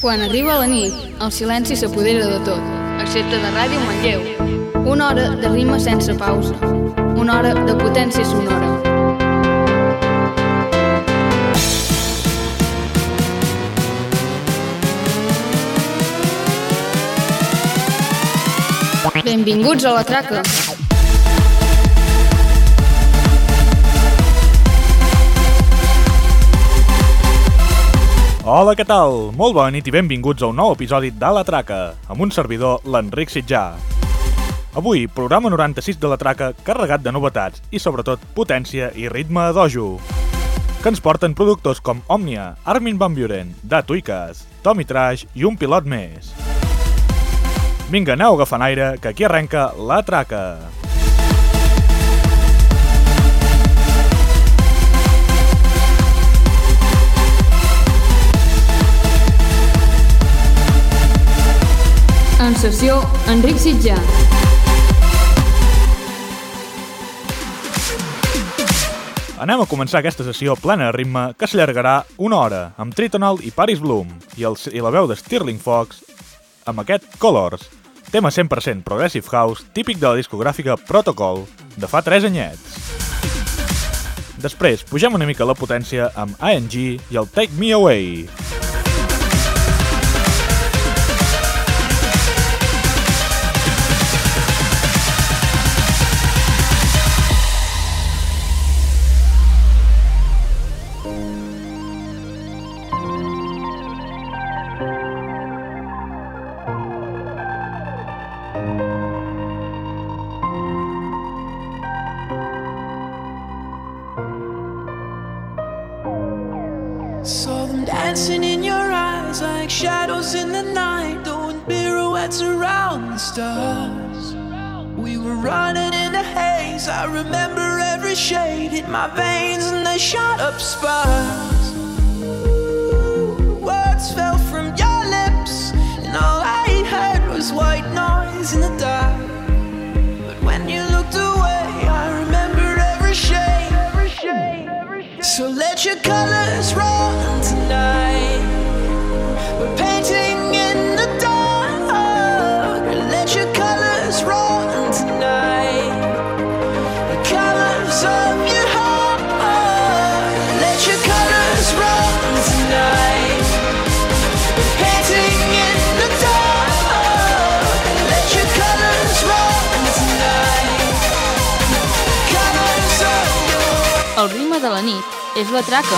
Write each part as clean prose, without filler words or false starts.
Quan arriba la nit, el silenci s'apodera de tot, excepte de Ràdio Manlleu. Una hora de rima sense pausa. Una hora de potència sonora. Benvinguts a La Traca. Hola, què tal? Molt bona nit i benvinguts a un nou episodi de La Traca, amb un servidor, l'Enric Sitjà. Avui, programa 96 de La Traca, carregat de novetats i, sobretot, potència i ritme a dojo, que ens porten productors com Òmnia, Armin van Buuren, Da Tuikas, Tommy Trash i un pilot més. Vinga, aneu agafant aire, que aquí arrenca La Traca. En sessió, Enric Sitjà. Anem a començar aquesta sessió plena de ritme que s'allargarà una hora amb Tritonal i Paris Bloom i la veu de Stirling Fox amb aquest Colors, tema 100% Progressive House típic de la discogràfica Protocol de fa 3 anyets. Després pugem una mica la potència amb ANG i el Take Me Away. Saw them dancing in your eyes like shadows in the night, doing pirouettes around the stars. We were running in a haze, I remember every shade hit my veins and they shot up sparks. Words fell from your lips and all I heard was white noise in the dark. But when you looked away, I remembered every shade. So let your colors run tonight. We're painting in the dark. Let your colors run tonight. The colors of your heart. Let your colors run tonight. We're painting in the dark. Let your colors run tonight. Colors of your... El ritme de la nit és La Traca.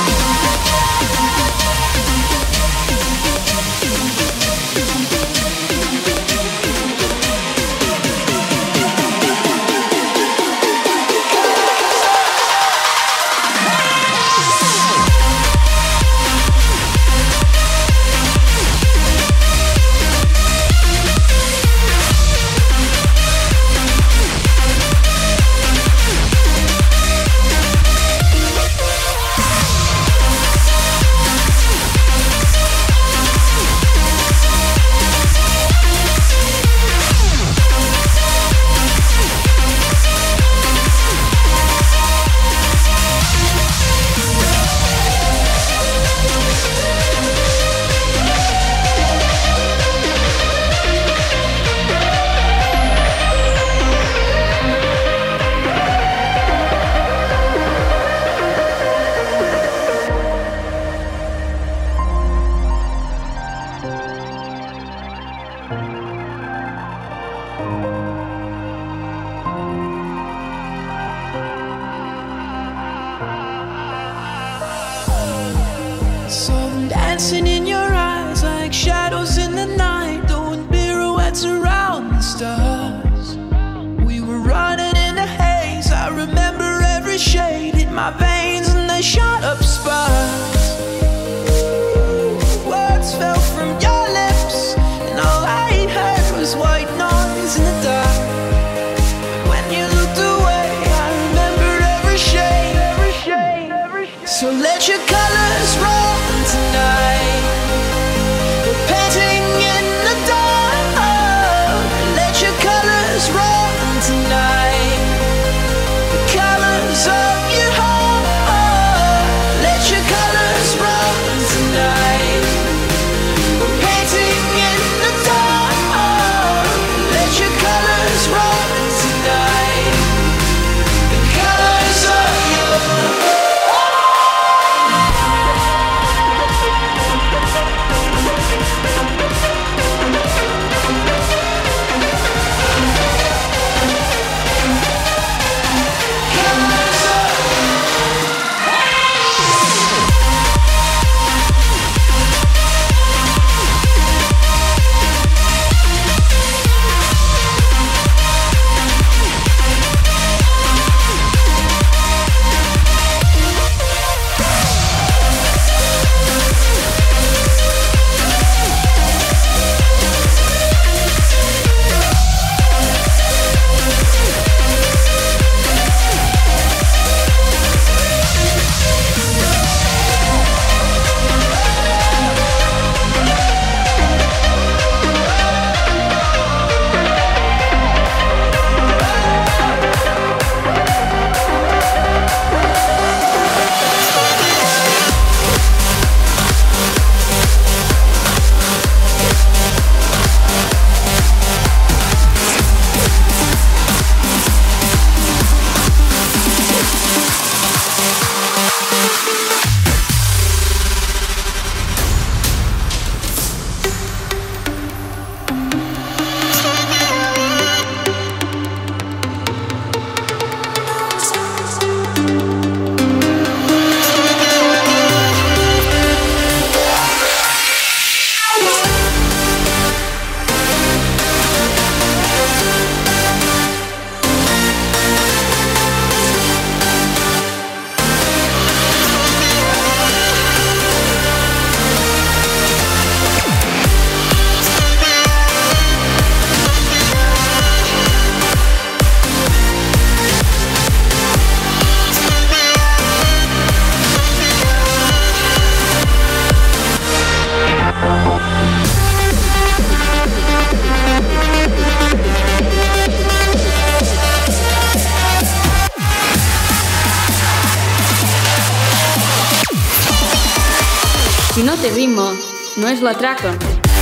Si no té ritme, no és la traca.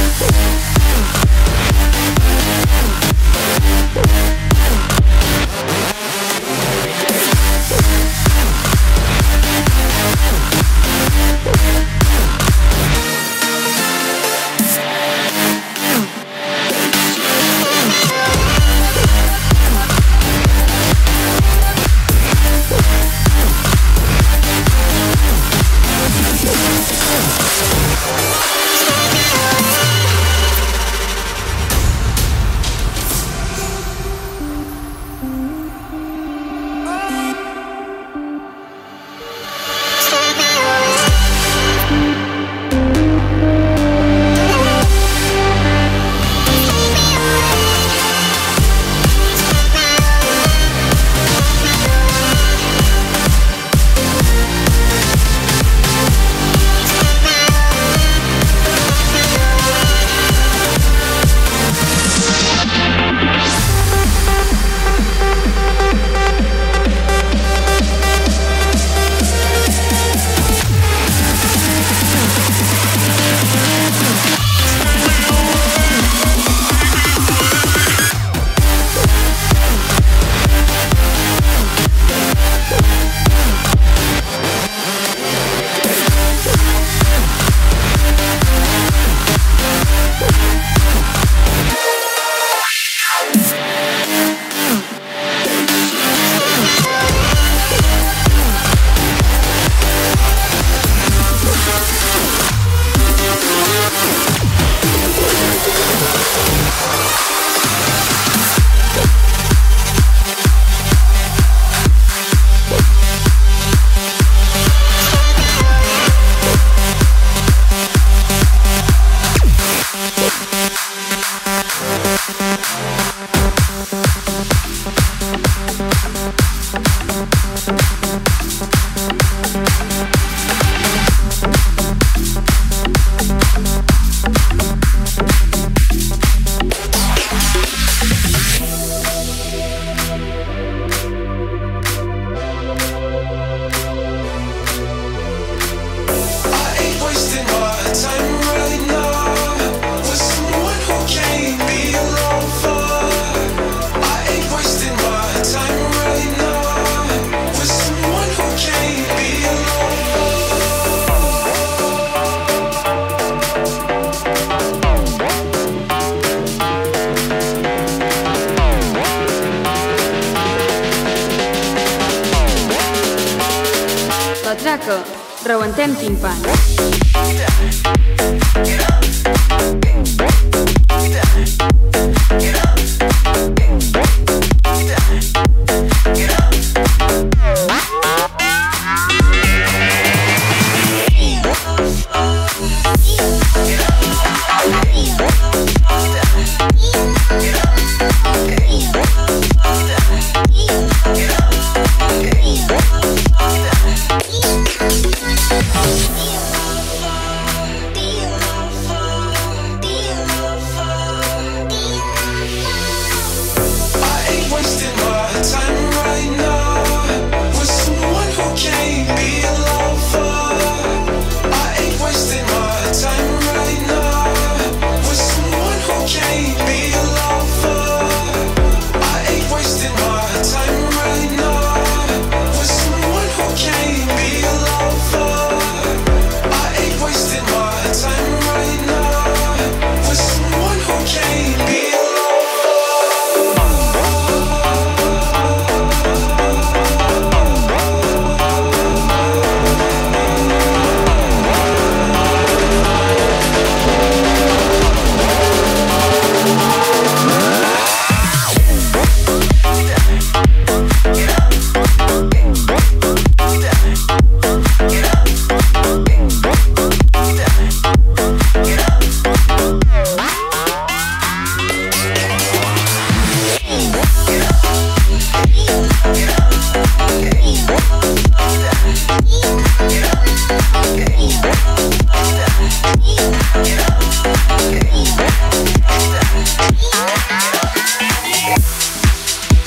traca, rebentem timpans.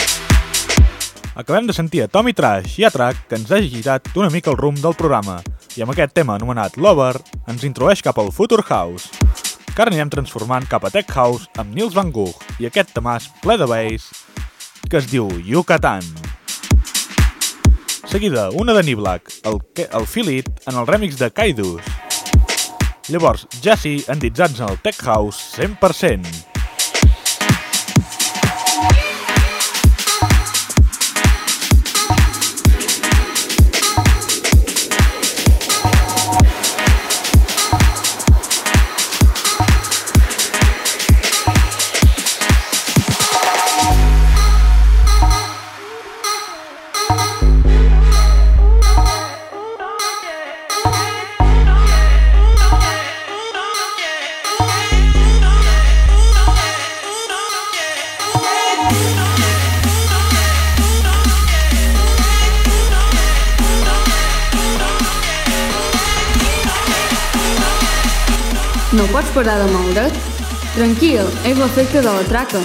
Acabem de sentir a Tommy Trash i a Track, que ens ha girat una mica el rumb del programa. i amb aquest tema anomenat Lover ens introdueix cap al Future House, que ara anirem transformant cap a Tech House amb Nils Van Gogh i aquest temàs ple de bass que es diu Yucatan. Seguida, una de Niblack, el Feel It, en el remix de Kaidus. Llavors, ja sí, endinsats en el Tech House 100%. No pots parar de moure't? Tranquil, és l'efecte de la traca.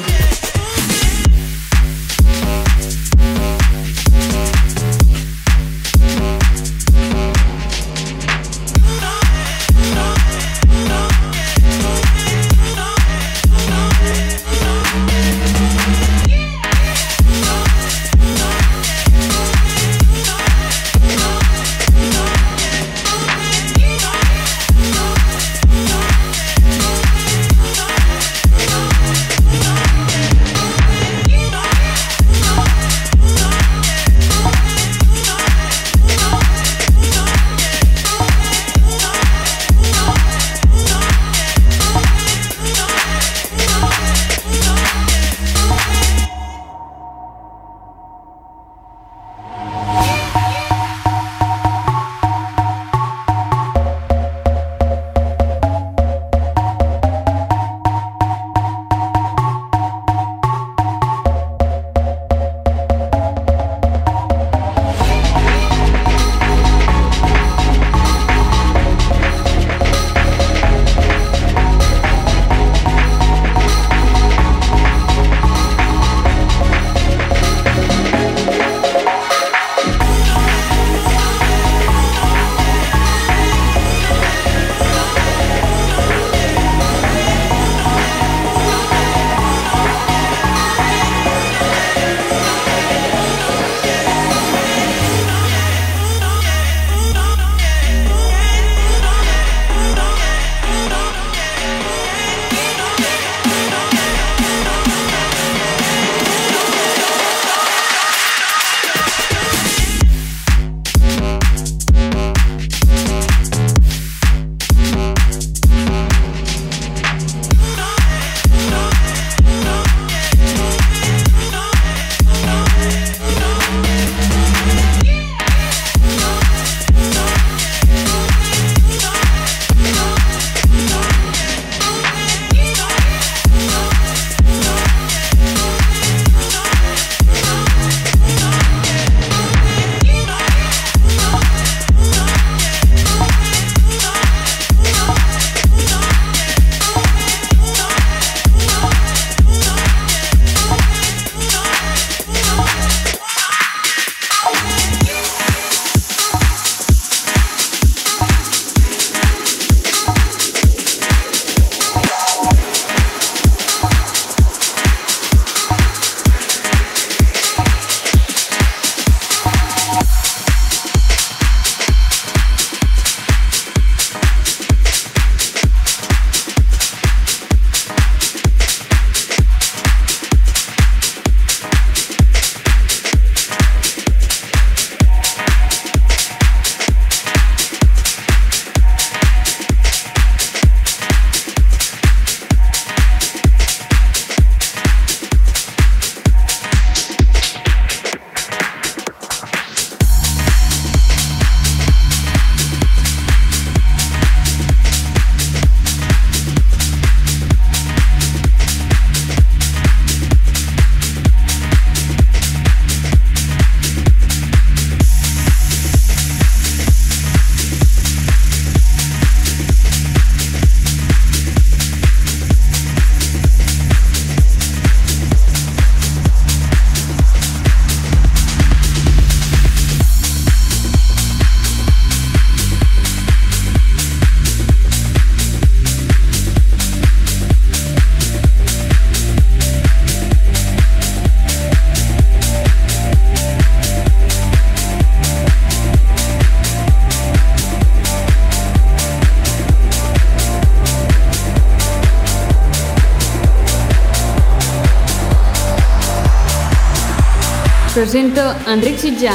Presenta Enric Sitjà.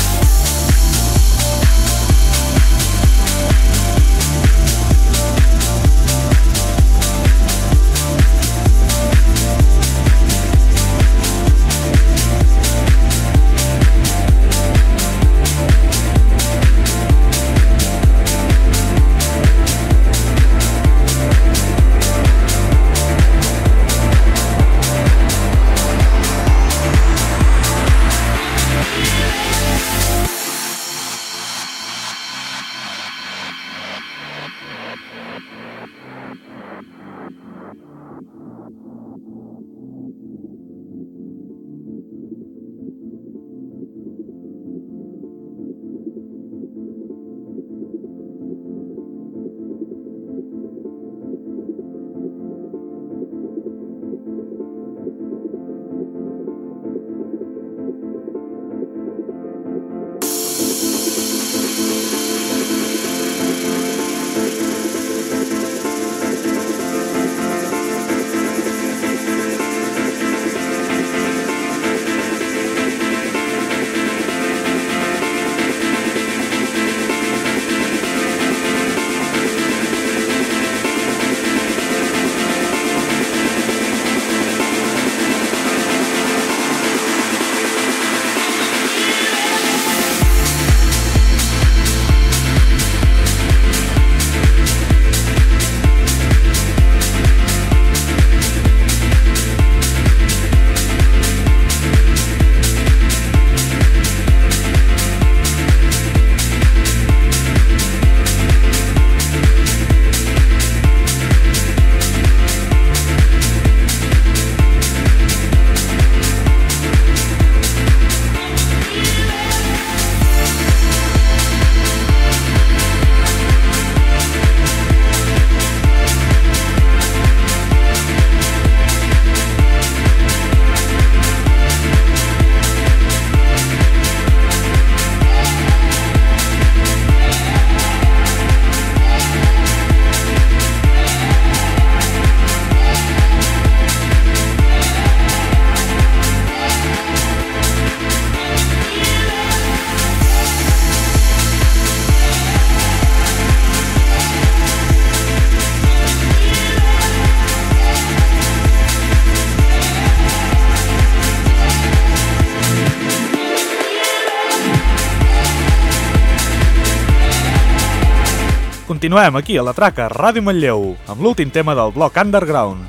Continuem aquí a la traca Ràdio Manlleu amb l'últim tema del bloc Underground.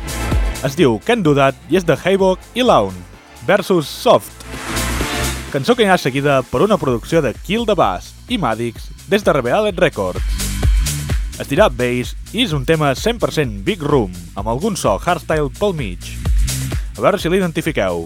Es diu Can't Do That i és de Haybock i Lawn versus Soft. Cançó que hi ha seguida per una producció de Kill the Bass i Madix des de Rebellion Records. Es dirà Bass i és un tema 100% Big Room amb algun so hardstyle pel mig. A veure si l'identifiqueu.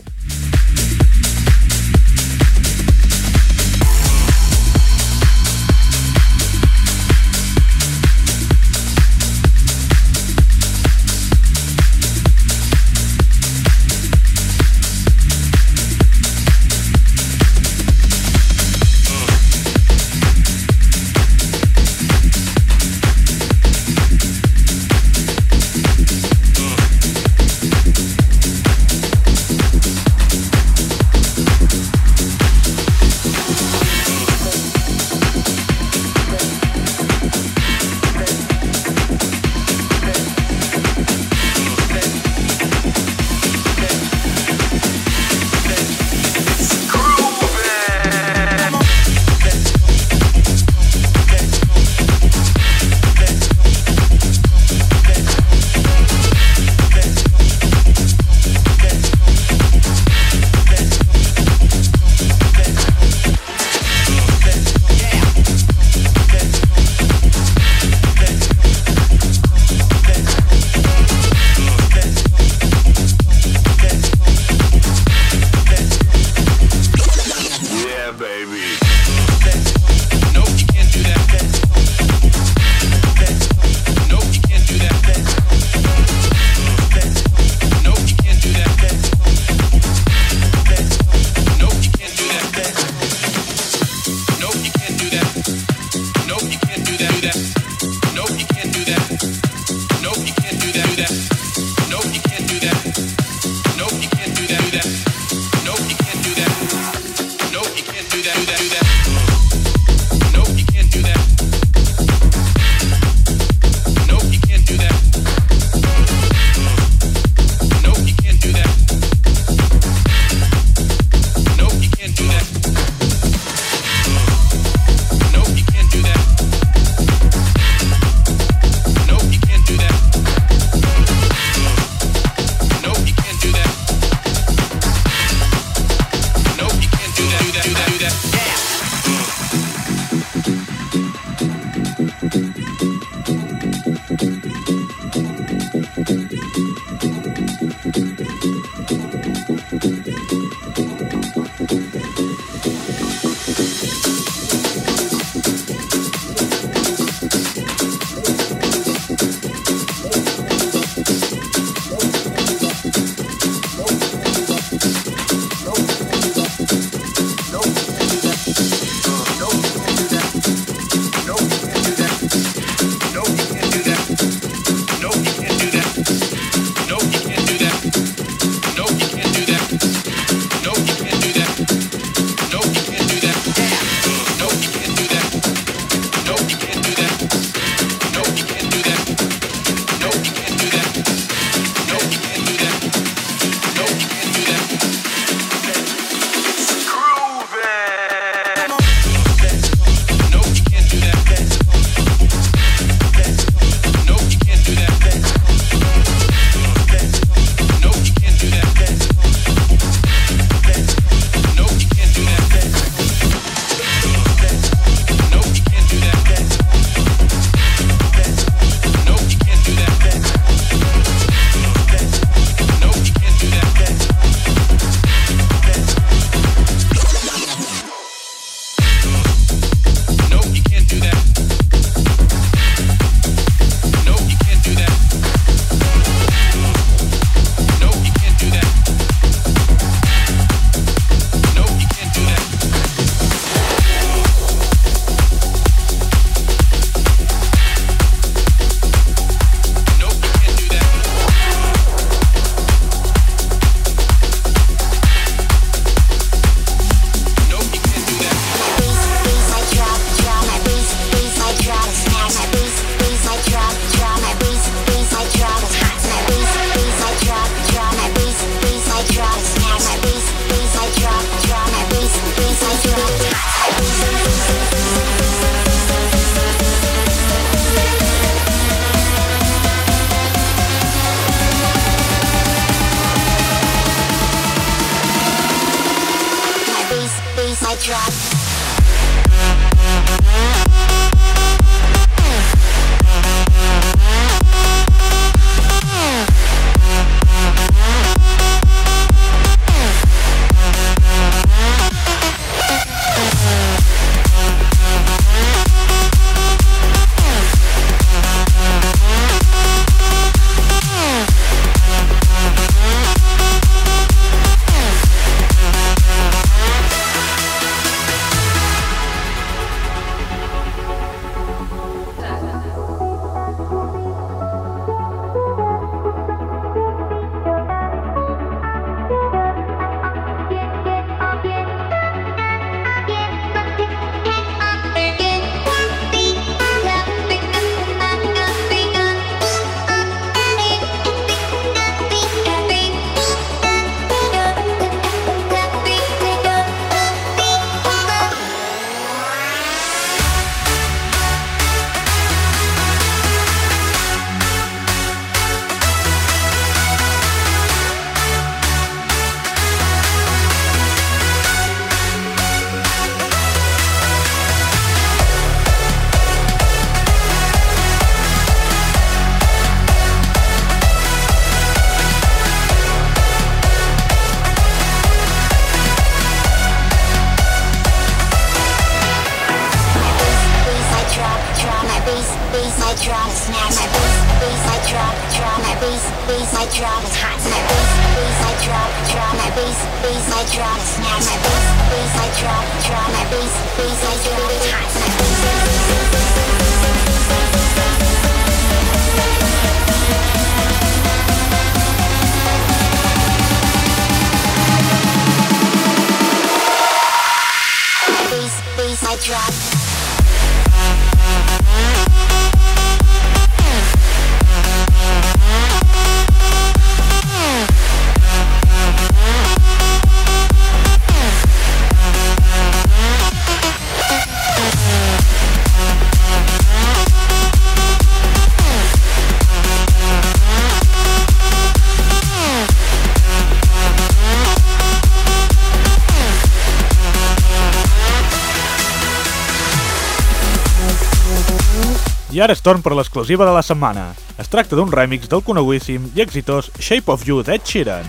I ara és torn per l'exclusiva de la setmana. Es tracta d'un remix del conegudíssim i exitós Shape of You d'Ed Sheeran.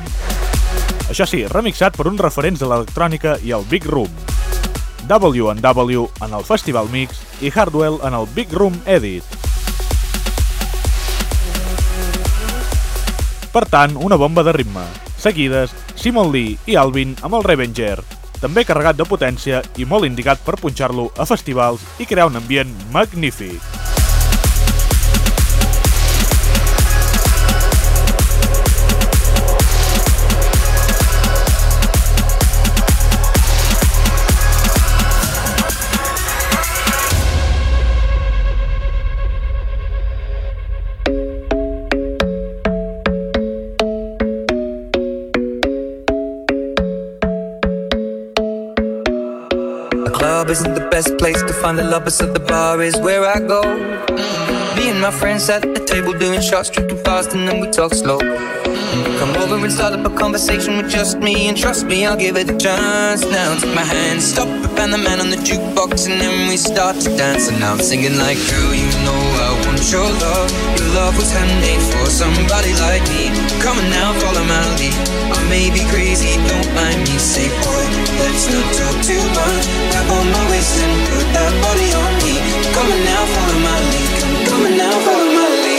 Això sí, remixat per uns referents de l'electrònica i el Big Room. W&W en el Festival Mix i Hardwell en el Big Room Edit. Per tant, una bomba de ritme. Seguides, Simon Lee i Alvin amb el Revenger, també carregat de potència i molt indicat per punxar-lo a festivals i crear un ambient magnífic. Isn't the best place to find the lovers, so the bar is where I go. Me and my friends at the table doing shots, drinking fast, and then we talk slow. Come over and start up a conversation with just me, and trust me, I'll give it a chance. Now take my hand, stop it, and the man on the jukebox, and then we start to dance. And now I'm singing like, girl, you know I want your love. Your love was handmade for somebody like me. Come on now, follow my lead. I may be crazy, don't mind me. Say, boy, let's not talk too much. Grab on my waist and put that body on me. Come on now, follow my lead. Come on now, follow my lead.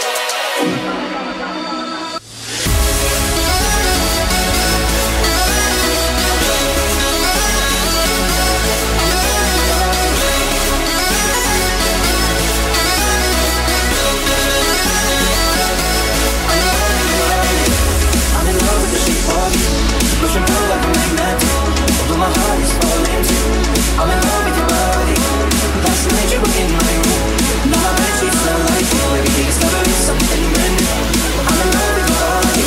My heart is falling too. I'm in love with your body. Last night you were in my room. Now my bedsheets smell like you. Every day discovering something brand new. I'm in love with your body.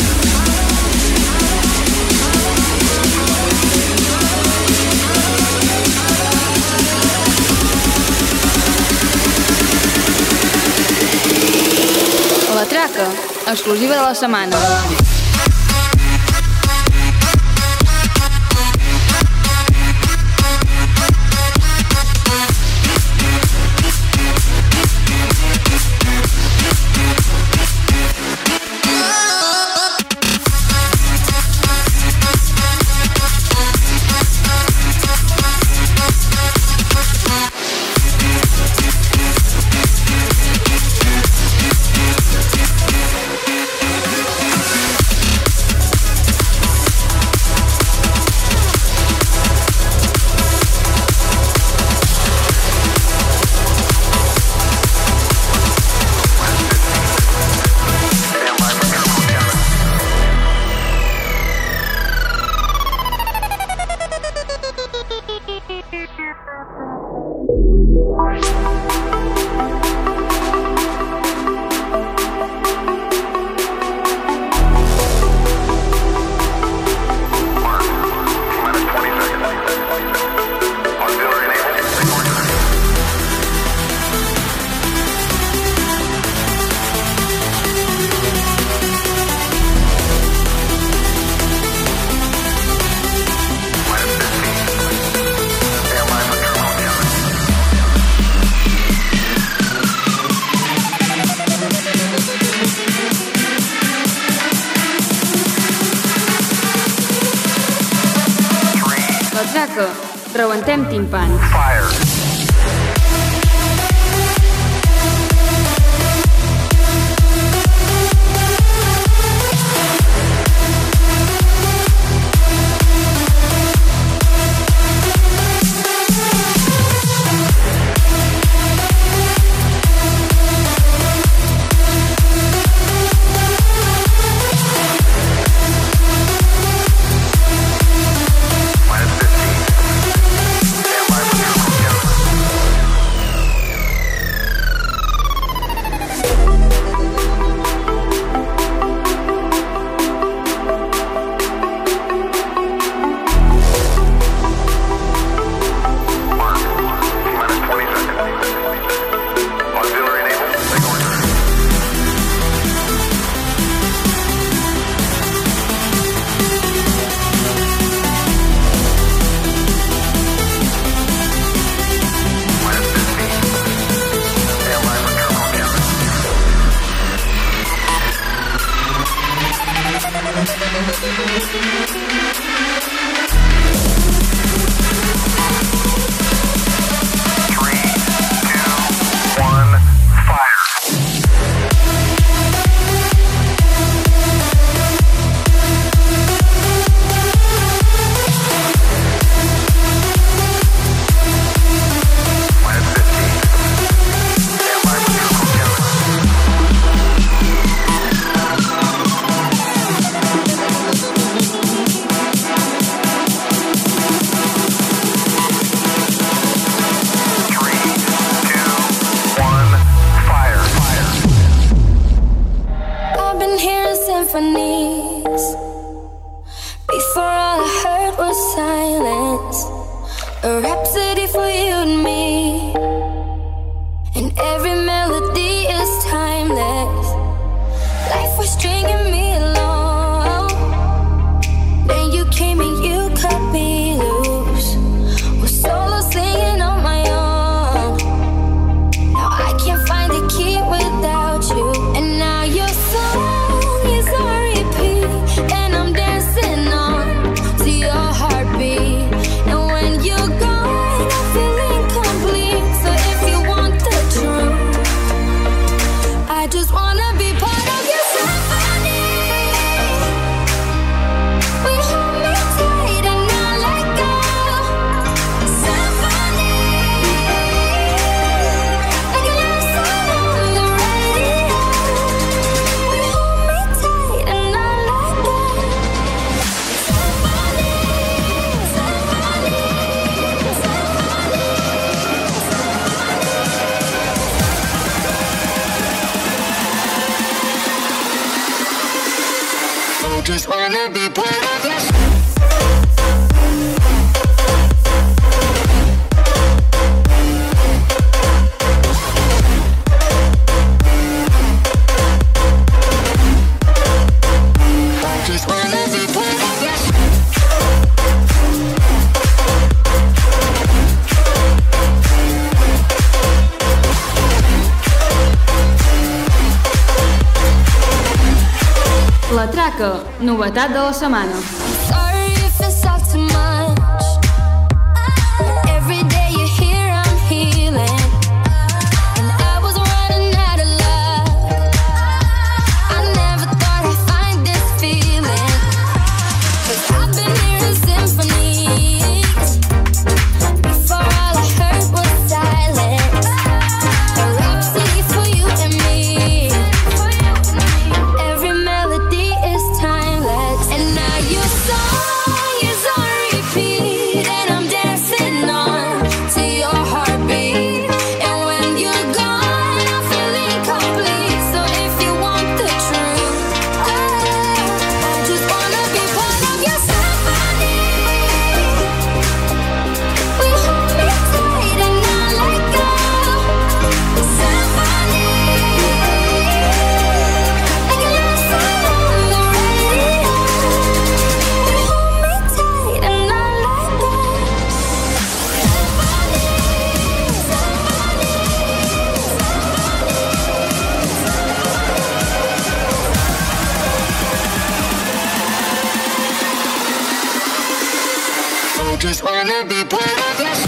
La traca, exclusiva de la setmana. Traca, rebentem timpans. Fire. La Traca, novetat de la setmana. You're so wanna be part of your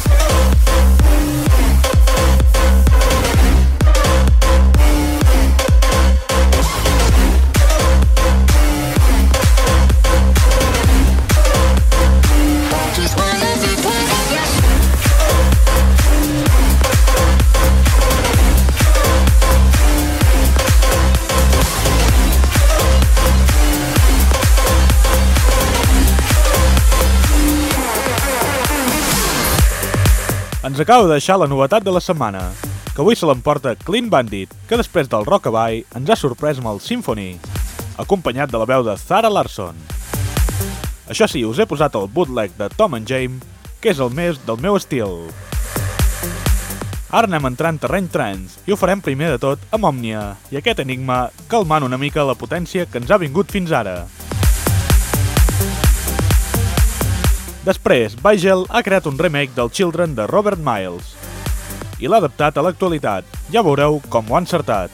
just wanna be part of your Ens acaba de deixar la novetat de la setmana, que avui se l'emporta Clean Bandit, que després del Rockabye ens ha sorprès amb el Symphony, acompanyat de la veu de Zara Larsson. Això sí, us he posat el bootleg de Tom and James, que és el més del meu estil. Ara anem entrant en terreny trance i ho farem primer de tot amb Omnia i aquest enigma calmant una mica la potència que ens ha vingut fins ara. Després, Vigel ha creat un remake del Children de Robert Miles i l'ha adaptat a l'actualitat. Ja veureu com ho ha encertat.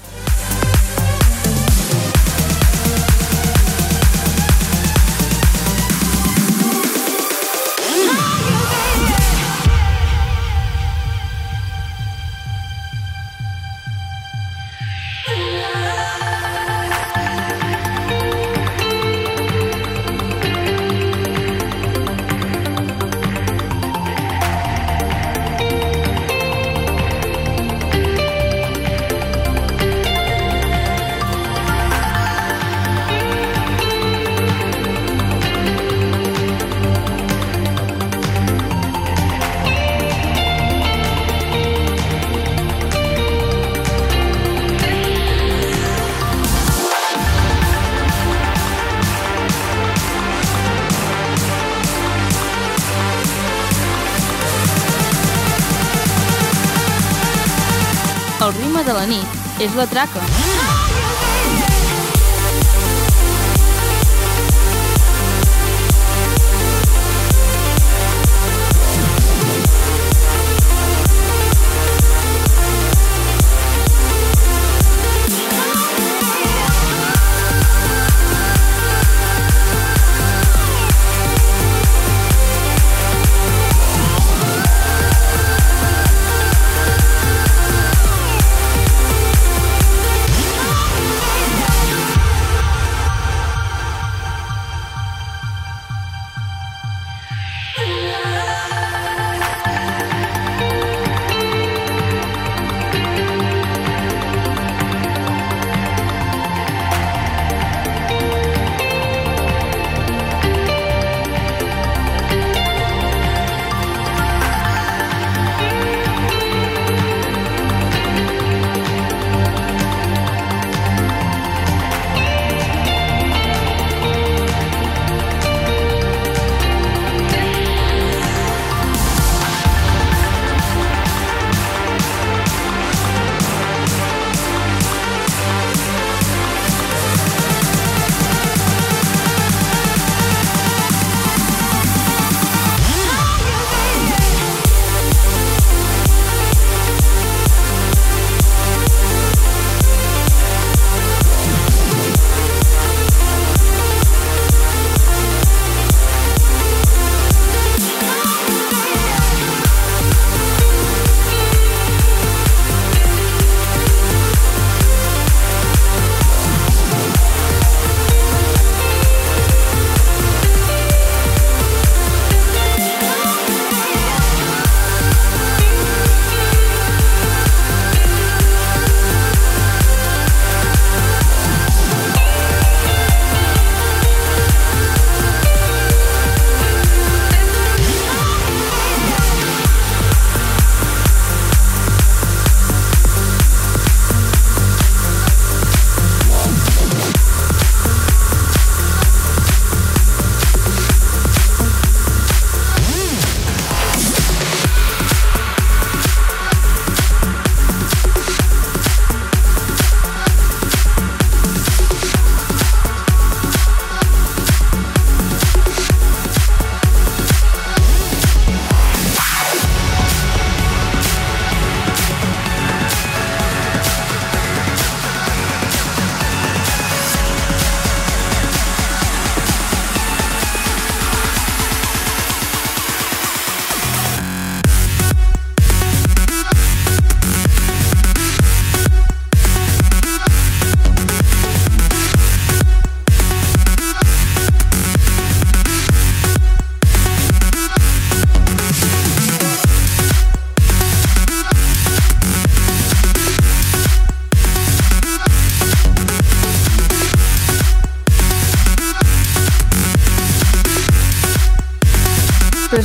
El ritme de la nit és la traca.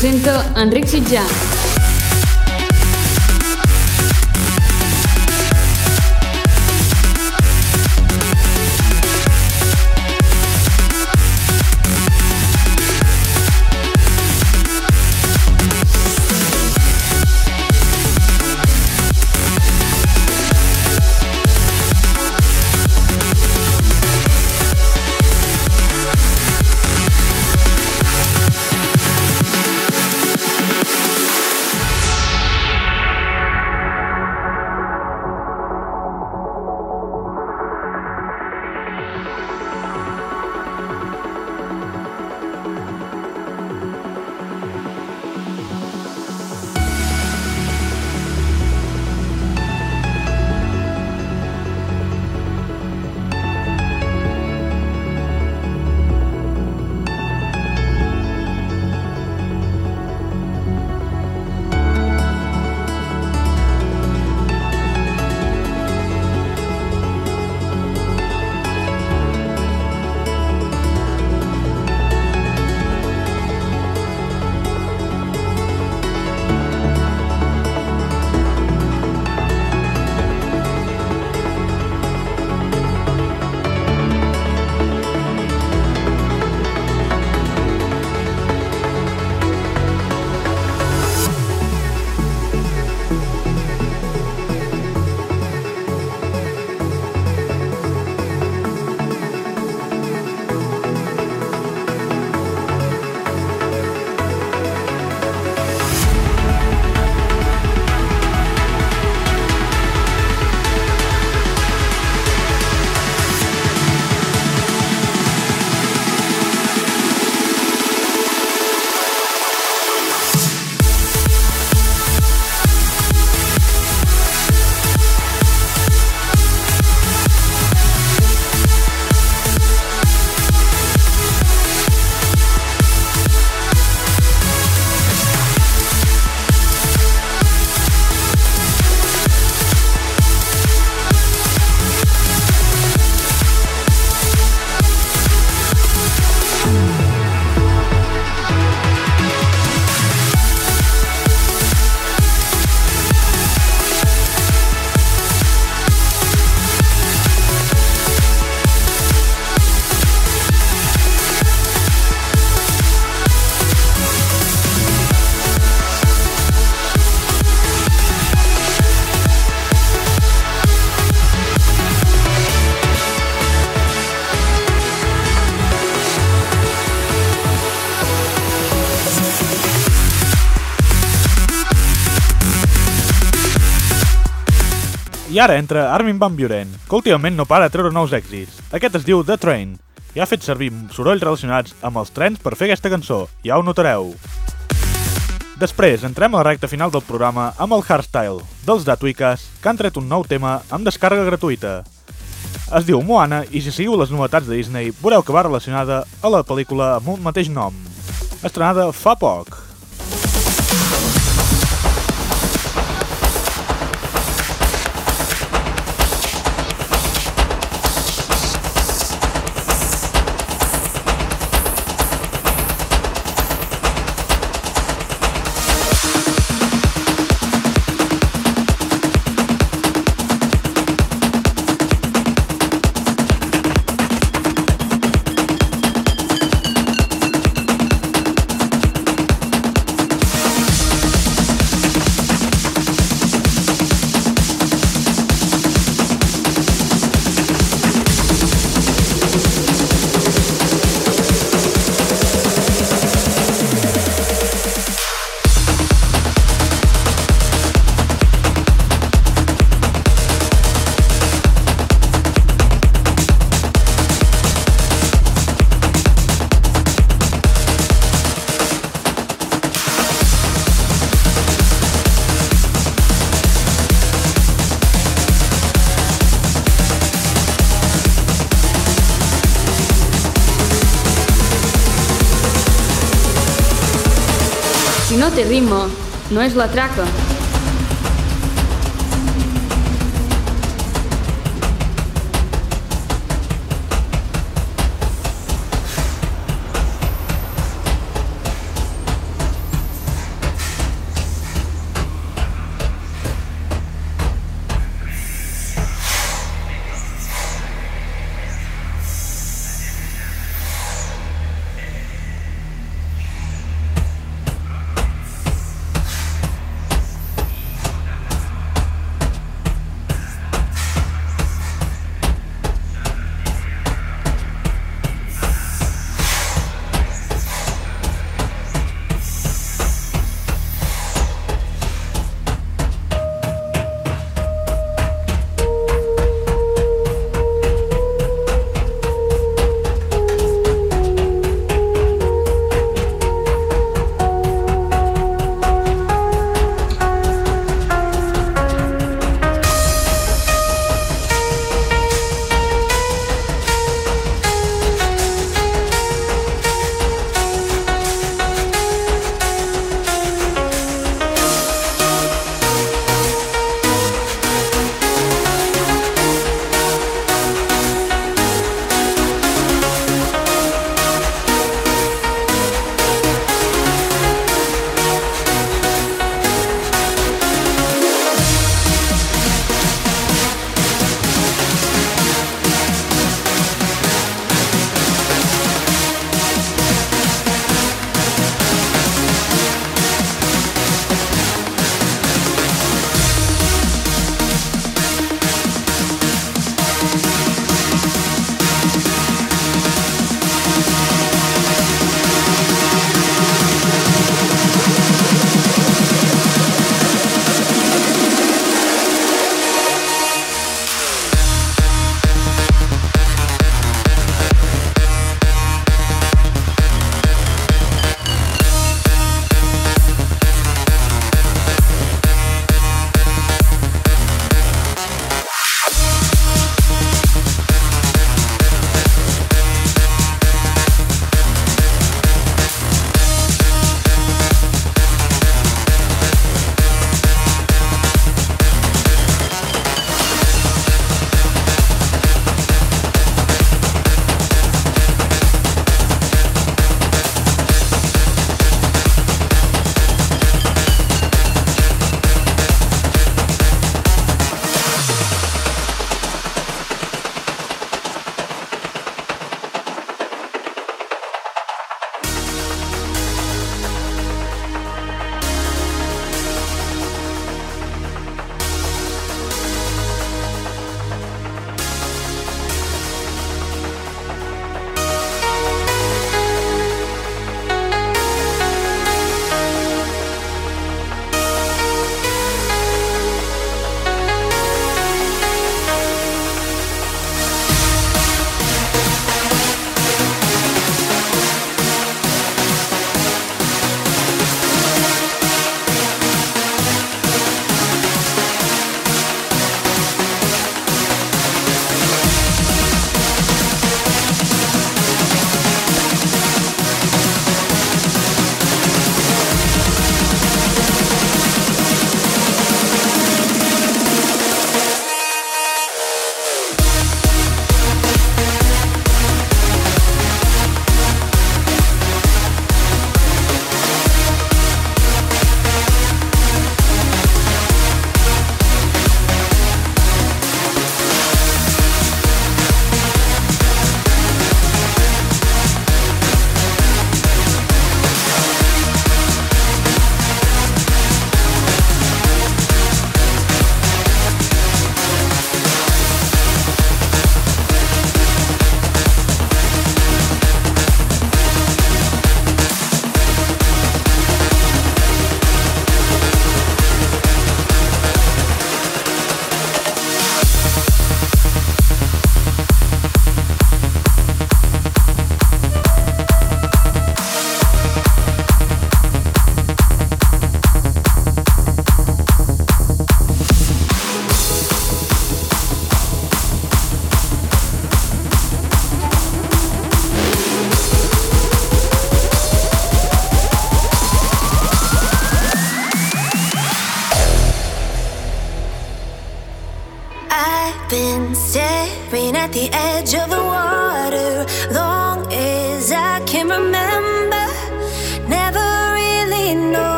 presenta Enric Sitjà. I ara entra Armin van Buuren, que últimament no para de treure nous èxits. Aquest es diu The Train, i ha fet servir sorolls relacionats amb els trens per fer aquesta cançó, ja ho notareu. Després entrem a la recta final del programa amb el Hardstyle, dels Datwikas, que han tret un nou tema amb descàrrega gratuïta. Es diu Moana i si seguiu les novetats de Disney veureu que va relacionada a la pel·lícula amb un mateix nom, estrenada fa poc. Si no té ritme, no és la traca.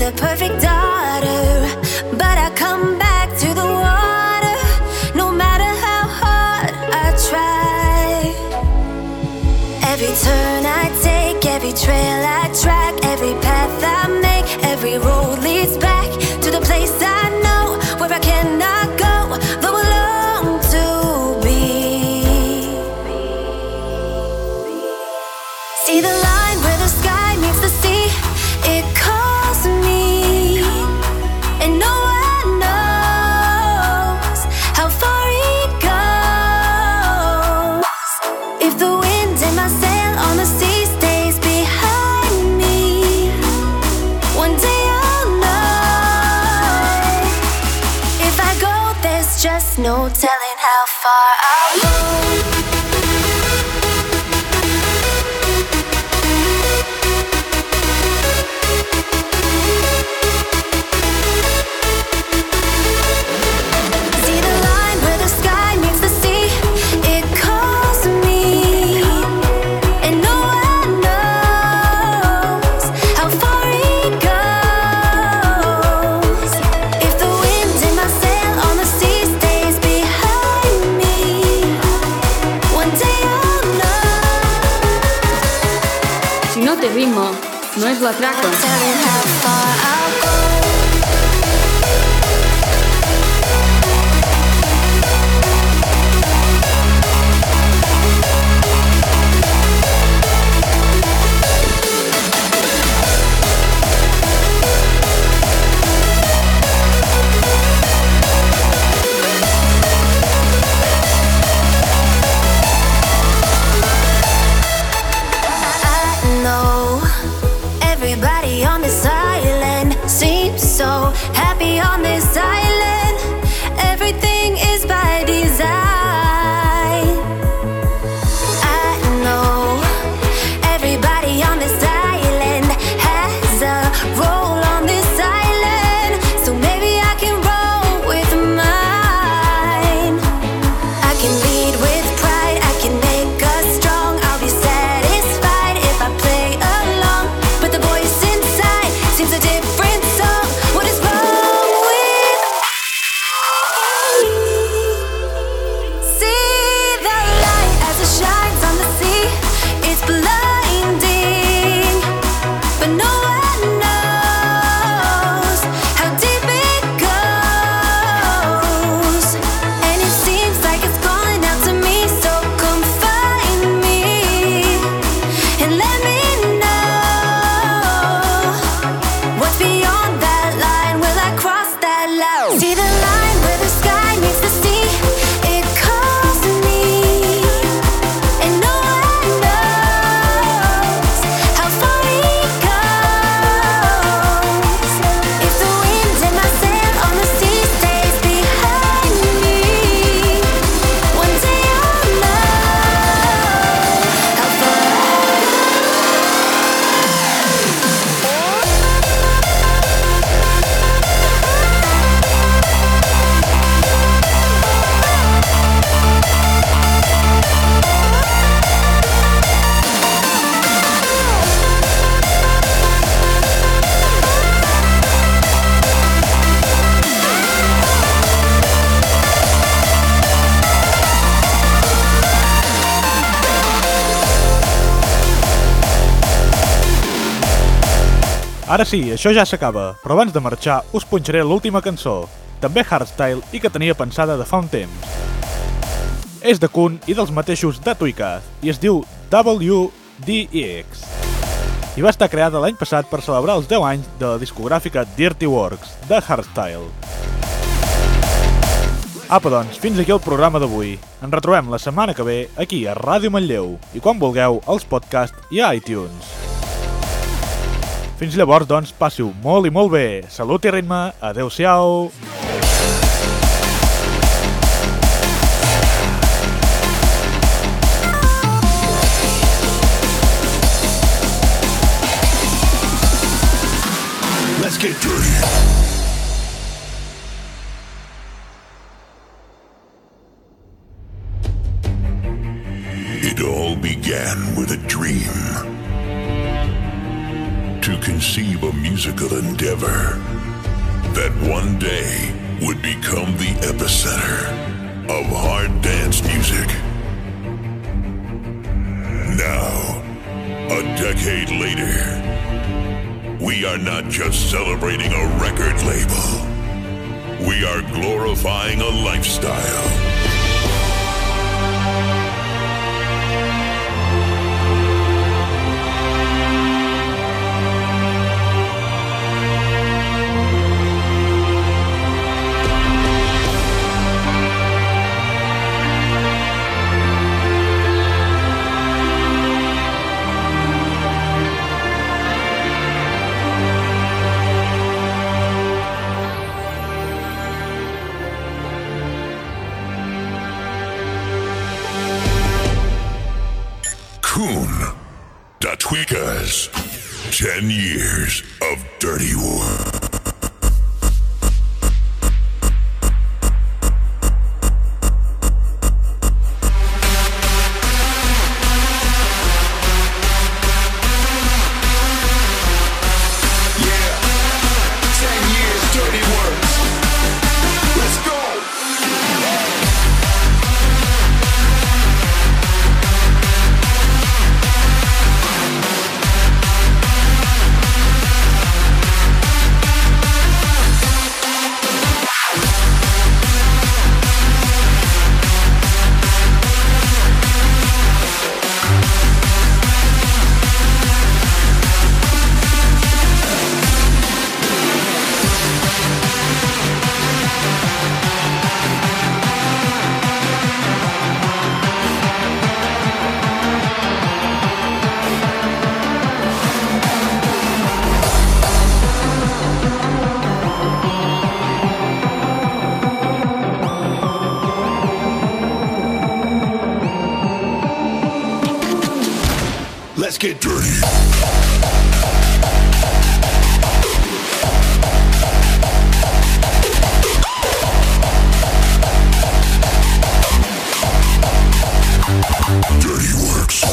the perfect daughter, but I come back to the water, no matter how hard I try. Every turn I take, every trail I track, every path I make, every road leads back to the place I know, where I cannot go, though I long to be. See the line where the sky meets the sea, it calls me, and no one knows how far it goes. If the wind in my sail on the sea stays behind me, one day I'll know. If I go, there's just no telling how far I'll go. See the line where the sky meets the sea, it calls me, and no one knows how far it goes. If the wind in my sail on the sea stays behind me, one day I'll know. Si no té ritme, no és la traca. Telling how far I'll go. I know everybody on this island seems so happy on this island. Everything is by design. I know everybody on this island has a role on this island, so maybe I can roll with mine. I can lead with pride, I can make us strong. I'll be satisfied if I play along, but the voice inside sings a different song. What is wrong with me? See the light as it shines on the sea, it's blinding, but no one knows how deep it goes. And it seems like it's calling out to me, so come find me and let me know what's beyond that line. Will I cross that line? See the line where the sky meets the sea, it calls me, and no one knows how far it goes. If the wind in my sail on the sea stays behind me, one day I'll know how far Ara sí, això ja s'acaba, però abans de marxar us punxaré l'última cançó, també hardstyle i que tenia pensada de fa un temps. És de Kun i dels mateixos de Tuicaz, i es diu WDX. I va estar creada l'any passat per celebrar els 10 anys de la discogràfica Dirty Works, de hardstyle. Apa doncs, fins aquí el programa d'avui. Ens retrobem la setmana que ve aquí a Ràdio Manlleu i quan vulgueu als podcasts i a iTunes. Fins llavors, doncs, passiu molt i molt bé. Salut i ritme. Adéu-siau. Let's get dirty. It all began with a dream. To conceive a musical endeavor that one day would become the epicenter of hard dance music. Now, a decade later, we are not just celebrating a record label. We are glorifying a lifestyle. Da Tweekers, 10 years of dirty work. Let's get dirty. Dirty Works.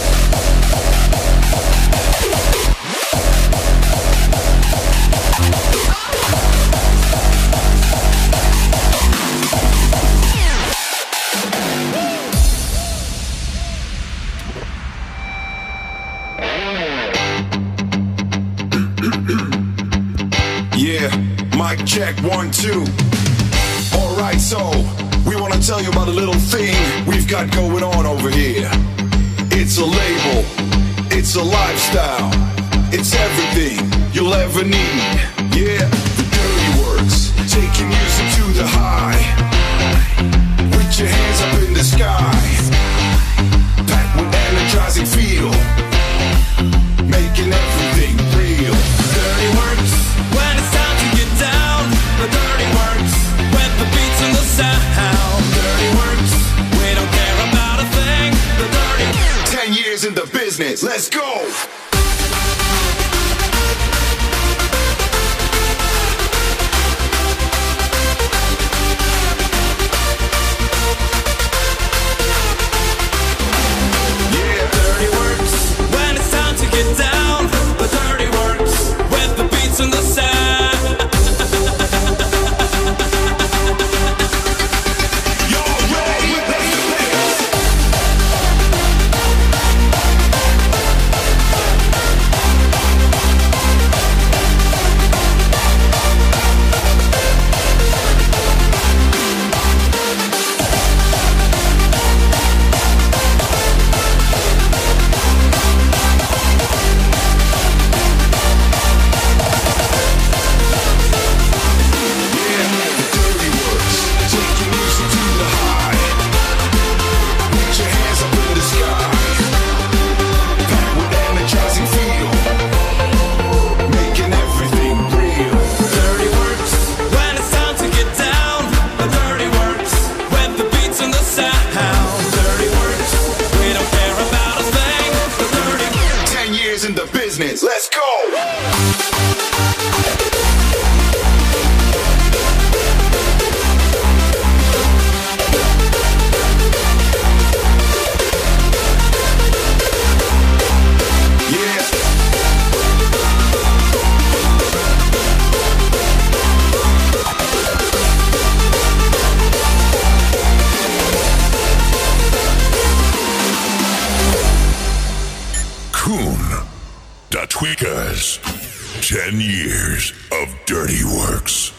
Mic check, 1, 2. Alright, so we want to tell you about a little thing we've got going on over here. It's a label, it's a lifestyle, it's everything you'll ever need. Yeah, the Dirty Works, taking music to the high. With your hands up in the sky, packed with energizing feel, making everything real. Dirty Works, when it's time to get down. The Dirty Works, with the beats and the sound. Dirty Works, we don't care about a thing. The Dirty 10 years in the business, let's go. Yeah, Dirty Works, when it's time to get down. The Dirty Works, with the beats and the sound. 10 years of dirty works.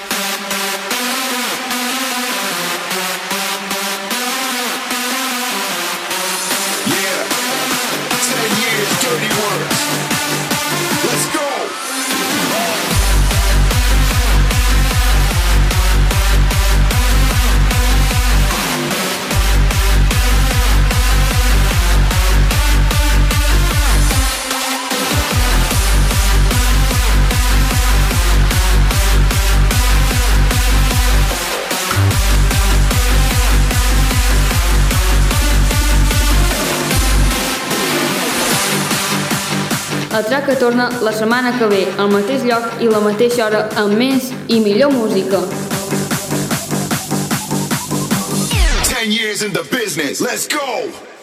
Yeah, 10 years dirty works. Let's go. La traca torna la setmana que ve, al mateix lloc i la mateixa hora, amb més i millor música. 10 years in the business. Let's go.